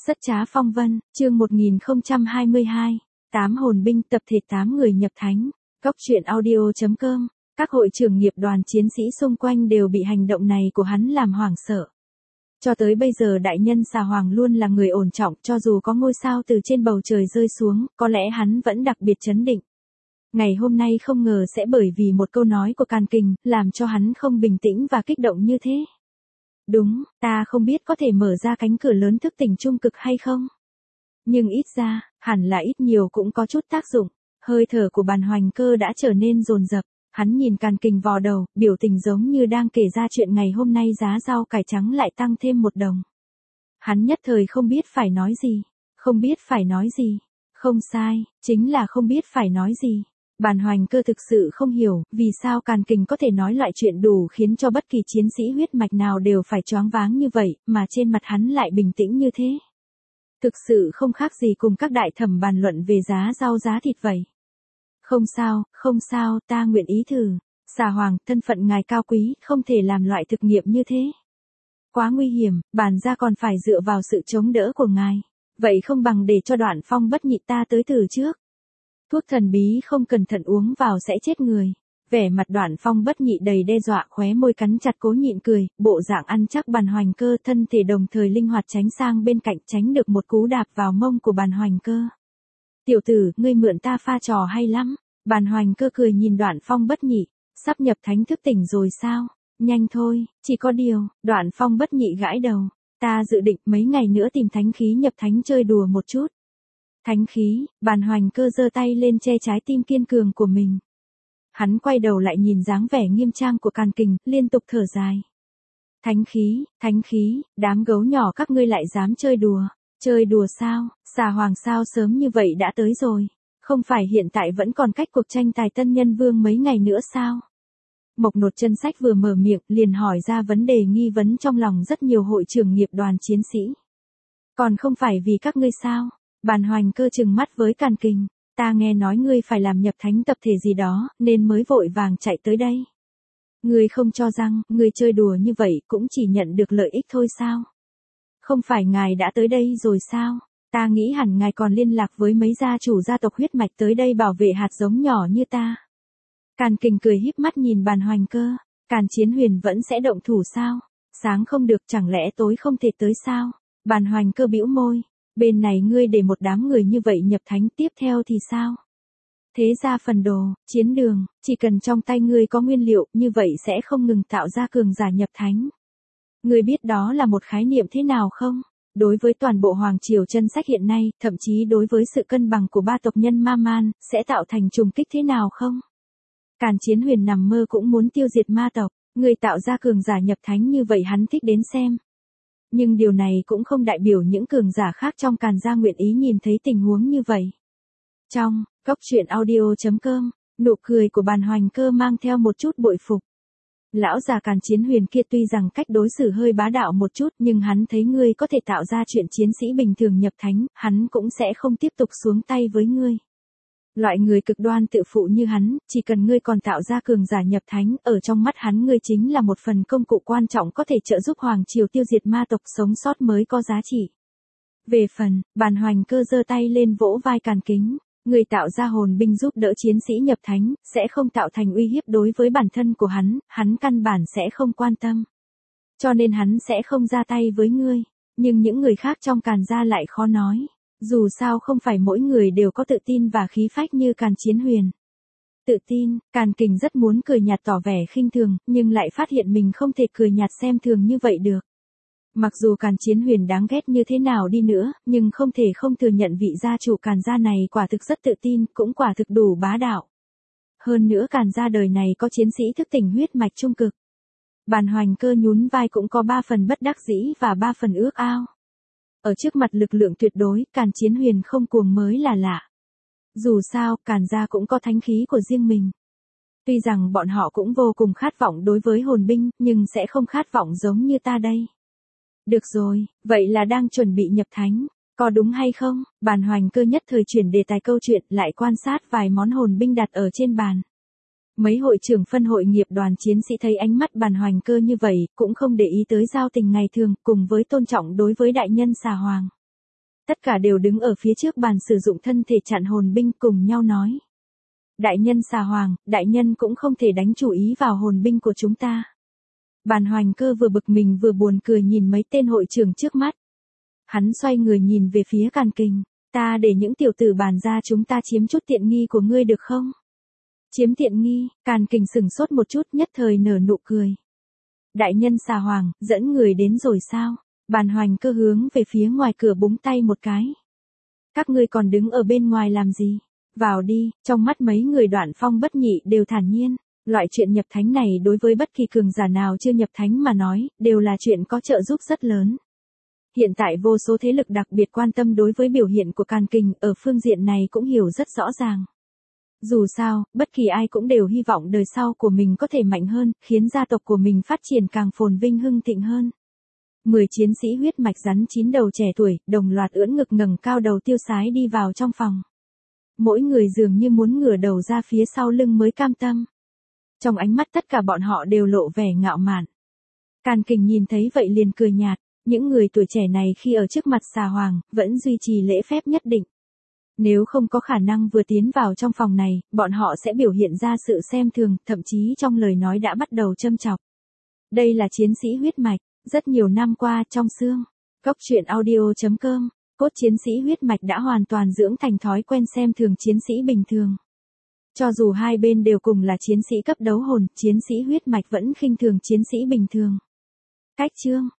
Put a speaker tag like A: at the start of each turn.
A: Rất trá phong vân, chương 1022, 8 hồn binh tập thể 8 người nhập thánh, góc truyện audio.com, các hội trưởng nghiệp đoàn chiến sĩ xung quanh đều bị hành động này của hắn làm hoảng sợ. Cho tới bây giờ đại nhân Xà Hoàng luôn là người ổn trọng, cho dù có ngôi sao từ trên bầu trời rơi xuống, có lẽ hắn vẫn đặc biệt trấn định. Ngày hôm nay không ngờ sẽ bởi vì một câu nói của Càn Kình, làm cho hắn không bình tĩnh và kích động như thế. Đúng, ta không biết có thể mở ra cánh cửa lớn thức tỉnh trung cực hay không. Nhưng ít ra, hẳn là ít nhiều cũng có chút tác dụng. Hơi thở của Bàn Hoành Cơ đã trở nên dồn dập. Hắn nhìn Càn Kình vò đầu, biểu tình giống như đang kể ra chuyện ngày hôm nay giá rau cải trắng lại tăng thêm 1 đồng. Hắn nhất thời không biết phải nói gì. Không biết phải nói gì. Không sai, chính là không biết phải nói gì. Bàn Hoành Cơ thực sự không hiểu, vì sao Càn Kình có thể nói loại chuyện đủ khiến cho bất kỳ chiến sĩ huyết mạch nào đều phải choáng váng như vậy, mà trên mặt hắn lại bình tĩnh như thế. Thực sự không khác gì cùng các đại thẩm bàn luận về giá rau giá thịt vậy. Không sao, ta nguyện ý thử. Xà Hoàng, thân phận ngài cao quý, không thể làm loại thực nghiệm như thế. Quá nguy hiểm, bàn gia còn phải dựa vào sự chống đỡ của ngài. Vậy không bằng để cho Đoạn Phong Bất Nhị ta tới thử trước. Thuốc thần bí không cẩn thận uống vào sẽ chết người. Vẻ mặt Đoạn Phong Bất Nhị đầy đe dọa, khóe môi cắn chặt cố nhịn cười, bộ dạng ăn chắc Bàn Hoành Cơ, thân thể đồng thời linh hoạt tránh sang bên cạnh, tránh được một cú đạp vào mông của Bàn Hoành Cơ. Tiểu tử, ngươi mượn ta pha trò hay lắm. Bàn Hoành Cơ cười nhìn Đoạn Phong Bất Nhị, sắp nhập thánh thức tỉnh rồi sao? Nhanh thôi, chỉ có điều, Đoạn Phong Bất Nhị gãi đầu. Ta dự định mấy ngày nữa tìm thánh khí nhập thánh chơi đùa một chút. Thánh khí, Bàn Hoành Cơ giơ tay lên che trái tim kiên cường của mình. Hắn quay đầu lại nhìn dáng vẻ nghiêm trang của Càn Kình, liên tục thở dài. Thánh khí, đám gấu nhỏ các ngươi lại dám chơi đùa. Chơi đùa sao? Xà Hoàng sao sớm như vậy đã tới rồi? Không phải hiện tại vẫn còn cách cuộc tranh tài Tân Nhân Vương mấy ngày nữa sao? Mộc Nột Chân Sách vừa mở miệng liền hỏi ra vấn đề nghi vấn trong lòng rất nhiều hội trưởng nghiệp đoàn chiến sĩ. Còn không phải vì các ngươi sao? Bàn Hoành Cơ trừng mắt với Càn Kình, ta nghe nói ngươi phải làm nhập thánh tập thể gì đó, nên mới vội vàng chạy tới đây. Ngươi không cho rằng, ngươi chơi đùa như vậy cũng chỉ nhận được lợi ích thôi sao? Không phải ngài đã tới đây rồi sao? Ta nghĩ hẳn ngài còn liên lạc với mấy gia chủ gia tộc huyết mạch tới đây bảo vệ hạt giống nhỏ như ta. Càn Kình cười híp mắt nhìn Bàn Hoành Cơ, Càn Chiến Huyền vẫn sẽ động thủ sao? Sáng không được chẳng lẽ tối không thể tới sao? Bàn Hoành Cơ bĩu môi. Bên này ngươi để một đám người như vậy nhập thánh, tiếp theo thì sao? Thế ra phần đồ, chiến đường, chỉ cần trong tay ngươi có nguyên liệu, như vậy sẽ không ngừng tạo ra cường giả nhập thánh. Ngươi biết đó là một khái niệm thế nào không? Đối với toàn bộ Hoàng Triều Chân Sách hiện nay, thậm chí đối với sự cân bằng của ba tộc nhân Ma Man, sẽ tạo thành trùng kích thế nào không? Càn Chiến Huyền nằm mơ cũng muốn tiêu diệt ma tộc, ngươi tạo ra cường giả nhập thánh như vậy hắn thích đến xem. Nhưng điều này cũng không đại biểu những cường giả khác trong Càn gia nguyện ý nhìn thấy tình huống như vậy. Trong góc truyện audio.com, nụ cười của Bàn Hoành Cơ mang theo một chút bội phục. Lão già Càn Chiến Huyền kia tuy rằng cách đối xử hơi bá đạo một chút, nhưng hắn thấy ngươi có thể tạo ra chuyện chiến sĩ bình thường nhập thánh, hắn cũng sẽ không tiếp tục xuống tay với ngươi. Loại người cực đoan tự phụ như hắn, chỉ cần ngươi còn tạo ra cường giả nhập thánh, ở trong mắt hắn ngươi chính là một phần công cụ quan trọng có thể trợ giúp Hoàng Triều tiêu diệt ma tộc sống sót mới có giá trị. Về phần, Bàn Hoành Cơ giơ tay lên vỗ vai Càn Kính, ngươi tạo ra hồn binh giúp đỡ chiến sĩ nhập thánh, sẽ không tạo thành uy hiếp đối với bản thân của hắn căn bản sẽ không quan tâm. Cho nên hắn sẽ không ra tay với ngươi, nhưng những người khác trong Càn gia lại khó nói. Dù sao không phải mỗi người đều có tự tin và khí phách như Càn Chiến Huyền. Tự tin, Càn Kình rất muốn cười nhạt tỏ vẻ khinh thường, nhưng lại phát hiện mình không thể cười nhạt xem thường như vậy được. Mặc dù Càn Chiến Huyền đáng ghét như thế nào đi nữa, nhưng không thể không thừa nhận vị gia chủ Càn gia này quả thực rất tự tin, cũng quả thực đủ bá đạo. Hơn nữa Càn gia đời này có chiến sĩ thức tỉnh huyết mạch trung cực. Bàn Hoành Cơ nhún vai cũng có 3 phần bất đắc dĩ và 3 phần ước ao. Ở trước mặt lực lượng tuyệt đối, Càn Chiến Huyền không cuồng mới là lạ. Dù sao, Càn gia cũng có thánh khí của riêng mình. Tuy rằng bọn họ cũng vô cùng khát vọng đối với hồn binh, nhưng sẽ không khát vọng giống như ta đây. Được rồi, vậy là đang chuẩn bị nhập thánh, có đúng hay không? Bàn Hoành Cơ nhất thời chuyển đề tài câu chuyện, lại quan sát vài món hồn binh đặt ở trên bàn. Mấy hội trưởng phân hội nghiệp đoàn chiến sĩ thấy ánh mắt Bàn Hoành Cơ như vậy, cũng không để ý tới giao tình ngày thường, cùng với tôn trọng đối với đại nhân Xà Hoàng. Tất cả đều đứng ở phía trước bàn sử dụng thân thể chặn hồn binh cùng nhau nói. Đại nhân Xà Hoàng, đại nhân cũng không thể đánh chủ ý vào hồn binh của chúng ta. Bàn Hoành Cơ vừa bực mình vừa buồn cười nhìn mấy tên hội trưởng trước mắt. Hắn xoay người nhìn về phía Càn Kình, ta để những tiểu tử bàn ra chúng ta chiếm chút tiện nghi của ngươi được không? Chiếm tiện nghi, Càn Kình sừng sốt một chút nhất thời nở nụ cười. Đại nhân Xà Hoàng, dẫn người đến rồi sao? Bàn Hoành Cơ hướng về phía ngoài cửa búng tay một cái. Các ngươi còn đứng ở bên ngoài làm gì? Vào đi, trong mắt mấy người Đoạn Phong Bất Nhị đều thản nhiên. Loại chuyện nhập thánh này đối với bất kỳ cường giả nào chưa nhập thánh mà nói, đều là chuyện có trợ giúp rất lớn. Hiện tại vô số thế lực đặc biệt quan tâm đối với biểu hiện của Càn Kình ở phương diện này cũng hiểu rất rõ ràng. Dù sao, bất kỳ ai cũng đều hy vọng đời sau của mình có thể mạnh hơn, khiến gia tộc của mình phát triển càng phồn vinh hưng thịnh hơn. 10 chiến sĩ huyết mạch rắn 9 đầu trẻ tuổi, đồng loạt ưỡn ngực ngẩng cao đầu tiêu sái đi vào trong phòng. Mỗi người dường như muốn ngửa đầu ra phía sau lưng mới cam tâm. Trong ánh mắt tất cả bọn họ đều lộ vẻ ngạo mạn. Càn Kình nhìn thấy vậy liền cười nhạt, những người tuổi trẻ này khi ở trước mặt Xà Hoàng, vẫn duy trì lễ phép nhất định. Nếu không có khả năng vừa tiến vào trong phòng này, bọn họ sẽ biểu hiện ra sự xem thường, thậm chí trong lời nói đã bắt đầu châm chọc. Đây là chiến sĩ huyết mạch, rất nhiều năm qua trong xương. Cốc truyện audio.com, cốt chiến sĩ huyết mạch đã hoàn toàn dưỡng thành thói quen xem thường chiến sĩ bình thường. Cho dù hai bên đều cùng là chiến sĩ cấp đấu hồn, chiến sĩ huyết mạch vẫn khinh thường chiến sĩ bình thường. Cách chương